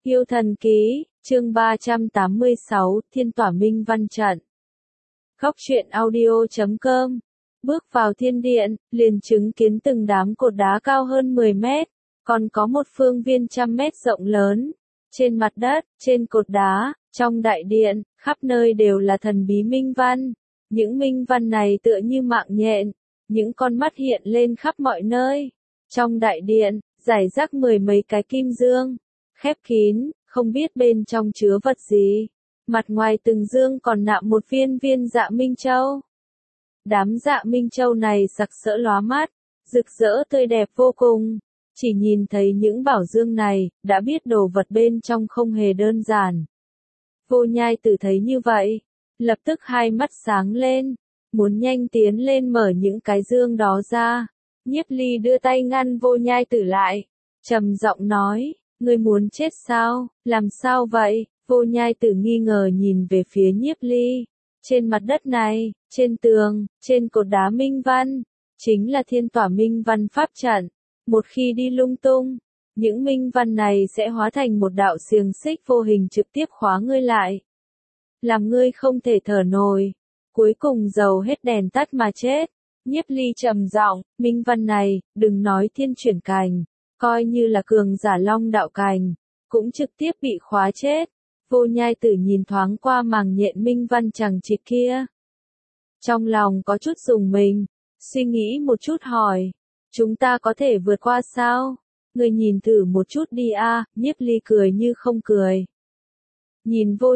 Yêu thần ký, chương 386, Thiên tỏa minh văn trận. Góc truyện audio.com. Bước vào thiên điện, liền chứng kiến từng đám cột đá cao hơn 10 mét, còn có một phương viên 100 mét rộng lớn. Trên mặt đất, trên cột đá, trong đại điện, khắp nơi đều là thần bí minh văn. Những minh văn này tựa như mạng nhện, những con mắt hiện lên khắp mọi nơi. Trong đại điện, rải rác 10 mấy cái kim dương, khép kín, không biết bên trong chứa vật gì. Mặt ngoài từng dương còn nạm một viên viên dạ minh châu. Đám dạ minh châu này sặc sỡ lóa mắt, rực rỡ tươi đẹp vô cùng. Chỉ nhìn thấy những bảo dương này, đã biết đồ vật bên trong không hề đơn giản. Vô Nhai Tử thấy như vậy, lập tức hai mắt sáng lên, muốn nhanh tiến lên mở những cái dương đó ra. Nhiếp Ly đưa tay ngăn Vô Nhai Tử lại, trầm giọng nói, ngươi muốn chết sao, làm sao vậy? Vô Nhai Tử nghi ngờ nhìn về phía Nhiếp Ly. Trên mặt đất này, trên tường, trên cột đá minh văn, chính là thiên tỏa minh văn pháp trận. Một khi đi lung tung, những minh văn này sẽ hóa thành một đạo xiềng xích vô hình trực tiếp khóa ngươi lại, làm ngươi không thể thở nổi, cuối cùng dầu hết đèn tắt mà chết. Nhiếp Ly trầm giọng, minh văn này, đừng nói thiên chuyển cành, coi như là cường giả long đạo cành, cũng trực tiếp bị khóa chết. Vô Nhai Tử nhìn thoáng qua màng nhện minh văn chằng chịt kia, trong lòng có chút rùng mình, suy nghĩ một chút hỏi, chúng ta có thể vượt qua sao? Người nhìn thử một chút đi a. Nhiếp Ly cười như không cười. Nhìn Vô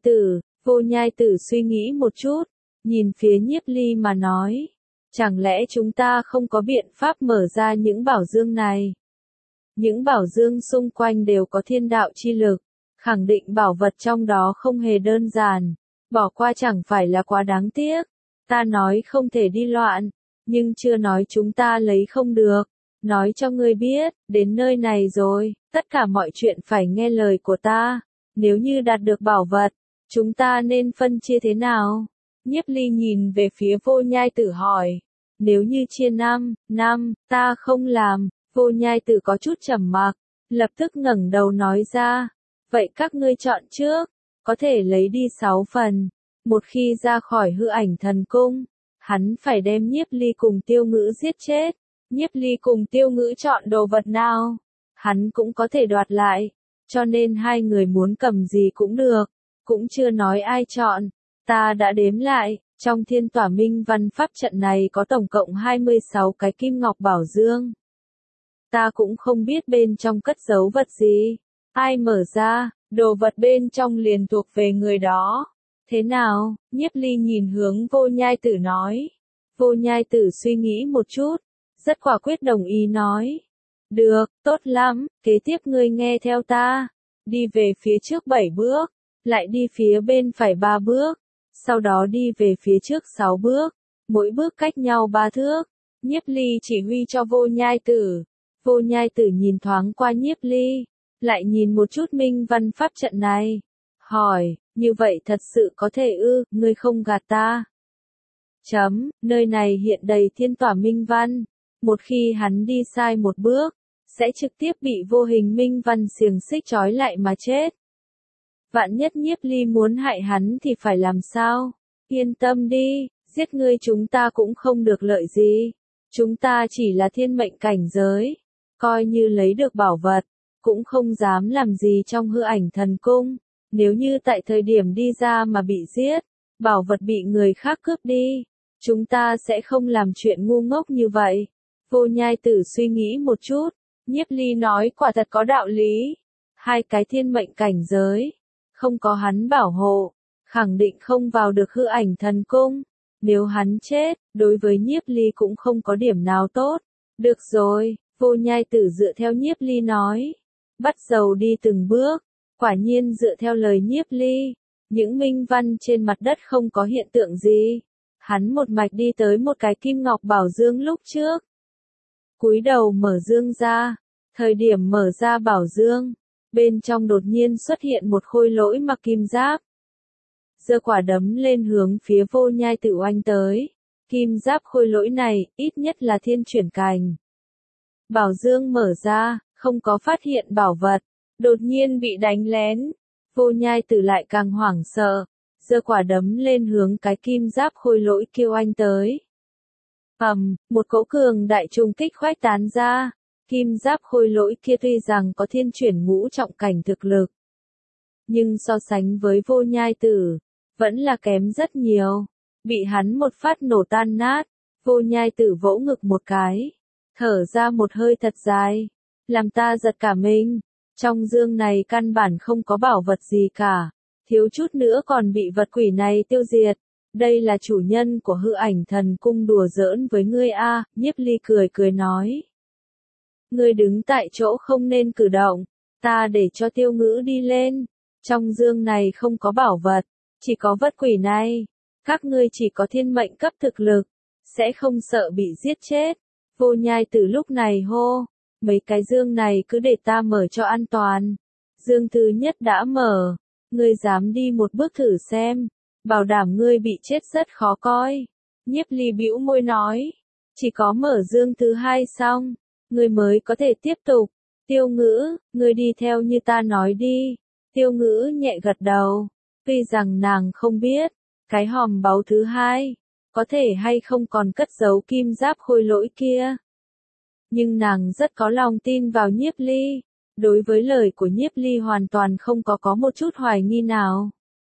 Nhai Tử suy nghĩ một chút, nhìn phía Nhiếp Ly mà nói, chẳng lẽ chúng ta không có biện pháp mở ra những bảo dương này? Những bảo dương xung quanh đều có thiên đạo chi lực, khẳng định bảo vật trong đó không hề đơn giản, bỏ qua chẳng phải là quá đáng tiếc. Ta nói không thể đi loạn, nhưng chưa nói chúng ta lấy không được. Nói cho ngươi biết, đến nơi này rồi, tất cả mọi chuyện phải nghe lời của ta. Nếu như đạt được bảo vật, chúng ta nên phân chia thế nào? Nhiếp Ly nhìn về phía Vô Nhai Tử hỏi, nếu như chia 5, ta không làm. Vô Nhai Tử có chút trầm mặc, lập tức ngẩng đầu nói ra, vậy các ngươi chọn trước, có thể lấy đi 6 phần. Một khi ra khỏi hư ảnh thần cung, hắn phải đem Nhiếp Ly cùng Tiêu Ngữ giết chết. Nhiếp Ly cùng Tiêu Ngữ chọn đồ vật nào, hắn cũng có thể đoạt lại, cho nên hai người muốn cầm gì cũng được, cũng chưa nói ai chọn. Ta đã đếm lại, trong thiên tỏa minh văn pháp trận này có tổng cộng 26 cái kim ngọc bảo dương. Ta cũng không biết bên trong cất giấu vật gì, ai mở ra, đồ vật bên trong liền thuộc về người đó. Thế nào? Nhiếp Ly nhìn hướng Vô Nhai Tử nói. Vô Nhai Tử suy nghĩ một chút, rất quả quyết đồng ý nói. Được, tốt lắm, kế tiếp ngươi nghe theo ta. Đi về phía trước 7 bước, lại đi phía bên phải 3 bước, sau đó đi về phía trước 6 bước, mỗi bước cách nhau 3 thước. Nhiếp Ly chỉ huy cho Vô Nhai Tử. Vô Nhai Tử nhìn thoáng qua Nhiếp Ly, lại nhìn một chút minh văn pháp trận này, hỏi, như vậy thật sự có thể ư, ngươi không gạt ta? Nơi này hiện đầy thiên tỏa minh văn, một khi hắn đi sai một bước, sẽ trực tiếp bị vô hình minh văn xiềng xích trói lại mà chết. Vạn nhất Nhiếp Ly muốn hại hắn thì phải làm sao? Yên tâm đi, giết ngươi chúng ta cũng không được lợi gì. Chúng ta chỉ là thiên mệnh cảnh giới, coi như lấy được bảo vật, cũng không dám làm gì trong hư ảnh thần cung. Nếu như tại thời điểm đi ra mà bị giết, bảo vật bị người khác cướp đi, chúng ta sẽ không làm chuyện ngu ngốc như vậy. Vô Nhai Tử suy nghĩ một chút, Nhiếp Ly nói quả thật có đạo lý. Hai cái thiên mệnh cảnh giới, không có hắn bảo hộ, khẳng định không vào được hư ảnh thần cung. Nếu hắn chết, đối với Nhiếp Ly cũng không có điểm nào tốt. Được rồi, Vô Nhai Tử dựa theo Nhiếp Ly nói, bắt đầu đi từng bước. Quả nhiên dựa theo lời Nhiếp Ly, những minh văn trên mặt đất không có hiện tượng gì. Hắn một mạch đi tới một cái kim ngọc bảo dương lúc trước. Cúi đầu mở dương ra, thời điểm mở ra bảo dương, bên trong đột nhiên xuất hiện một khôi lỗi mặc kim giáp. Giơ quả đấm lên hướng phía Vô Nhai Tử oanh tới. Kim giáp khôi lỗi này, ít nhất là thiên chuyển cành. Bảo dương mở ra, không có phát hiện bảo vật. đột nhiên bị đánh lén. Vô Nhai Tử lại càng hoảng sợ, giơ quả đấm lên hướng cái kim giáp khôi lỗi kia oanh tới. Một cỗ cường đại trùng kích khuếch tán ra, kim giáp khôi lỗi kia tuy rằng có thiên chuyển ngũ trọng cảnh thực lực, nhưng so sánh với Vô Nhai Tử, vẫn là kém rất nhiều, bị hắn một phát nổ tan nát. Vô Nhai Tử vỗ ngực một cái, thở ra một hơi thật dài, làm ta giật cả mình, trong dương này căn bản không có bảo vật gì cả, thiếu chút nữa còn bị vật quỷ này tiêu diệt. Đây là chủ nhân của Hư Ảnh Thần Cung đùa giỡn với ngươi a, Nhiếp Ly cười cười nói. Ngươi đứng tại chỗ không nên cử động, ta để cho Tiêu Ngữ đi lên, trong dương này không có bảo vật, chỉ có vật quỷ này, các ngươi chỉ có thiên mệnh cấp thực lực, sẽ không sợ bị giết chết. Vô Nhai Tử lúc này hô, mấy cái dương này cứ để ta mở cho an toàn. Dương thứ nhất đã mở, ngươi dám đi một bước thử xem, bảo đảm ngươi bị chết rất khó coi. Nhiếp Ly bĩu môi nói, chỉ có mở dương thứ hai xong, ngươi mới có thể tiếp tục. Tiêu Ngữ, ngươi đi theo như ta nói đi. Tiêu Ngữ nhẹ gật đầu, tuy rằng nàng không biết, cái hòm báu thứ hai, có thể hay không còn cất giấu kim giáp khôi lỗi kia. Nhưng nàng rất có lòng tin vào Nhiếp Ly, đối với lời của Nhiếp Ly hoàn toàn không có một chút hoài nghi nào.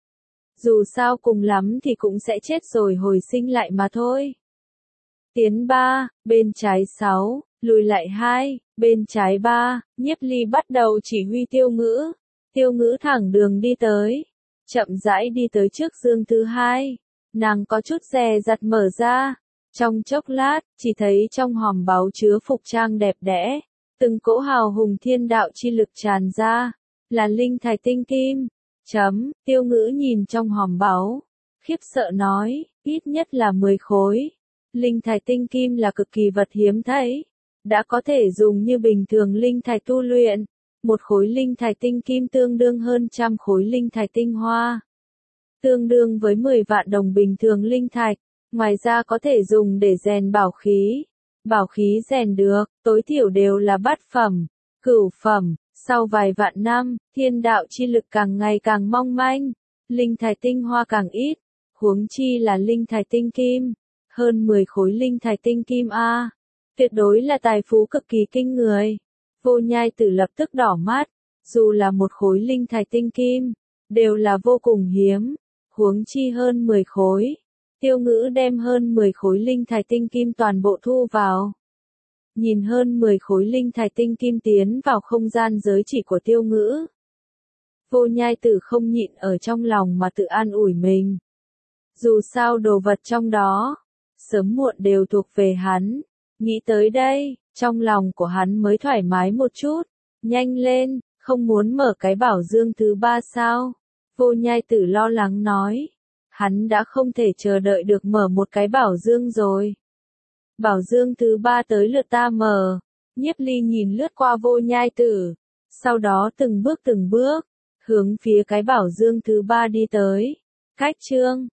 Dù sao cùng lắm thì cũng sẽ chết rồi hồi sinh lại mà thôi. Tiến 3, bên trái 6, lùi lại 2, bên trái 3, Nhiếp Ly bắt đầu chỉ huy Tiêu Ngữ. Tiêu Ngữ thẳng đường đi tới, chậm rãi đi tới trước dương thứ hai, nàng có chút dè dặt mở ra. Trong chốc lát, chỉ thấy trong hòm báu chứa phục trang đẹp đẽ, từng cỗ hào hùng thiên đạo chi lực tràn ra, là linh thạch tinh kim. Tiêu Ngữ nhìn trong hòm báu, khiếp sợ nói, ít nhất là 10 khối. Linh thạch tinh kim là cực kỳ vật hiếm thấy, đã có thể dùng như bình thường linh thạch tu luyện. Một khối linh thạch tinh kim tương đương hơn trăm khối linh thạch tinh hoa, tương đương với 10 vạn đồng bình thường linh thạch. Ngoài ra có thể dùng để rèn bảo khí. Bảo khí rèn được, tối thiểu đều là bát phẩm, cửu phẩm. Sau vài vạn năm, thiên đạo chi lực càng ngày càng mong manh, linh thạch tinh hoa càng ít, huống chi là linh thạch tinh kim. Hơn 10 khối linh thạch tinh kim a, tuyệt đối là tài phú cực kỳ kinh người. Vô Nhai Tử lập tức đỏ mắt, dù là một khối linh thạch tinh kim, đều là vô cùng hiếm, huống chi hơn 10 khối. Tiêu Ngữ đem hơn 10 khối linh thạch tinh kim toàn bộ thu vào. Nhìn hơn 10 khối linh thạch tinh kim tiến vào không gian giới chỉ của Tiêu Ngữ. Vô Nhai Tử không nhịn ở trong lòng mà tự an ủi mình. Dù sao đồ vật trong đó, sớm muộn đều thuộc về hắn. Nghĩ tới đây, trong lòng của hắn mới thoải mái một chút. Nhanh lên, không muốn mở cái bảo dương thứ 3 sao? Vô Nhai Tử lo lắng nói. Hắn đã không thể chờ đợi được mở một cái bảo dương rồi. Bảo dương thứ 3 tới lượt ta mở. Nhiếp Ly nhìn lướt qua Vô Nhai Tử, sau đó từng bước, hướng phía cái bảo dương thứ 3 đi tới. Cách chương